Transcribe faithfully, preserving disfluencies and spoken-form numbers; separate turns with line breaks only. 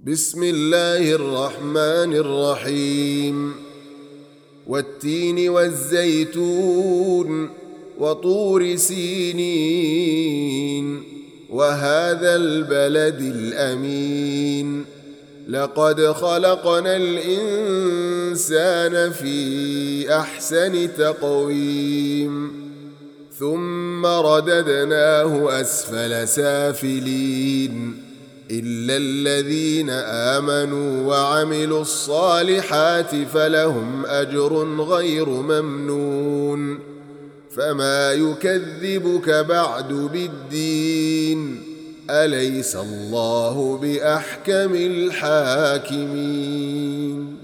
بسم الله الرحمن الرحيم والتين والزيتون وطور سينين وهذا البلد الأمين لقد خلقنا الإنسان في أحسن تقويم ثم رددناه أسفل سافلين إلا الذين آمنوا وعملوا الصالحات فلهم أجر غير ممنون فما يكذبك بعد بالدين أليس الله بأحكم الحاكمين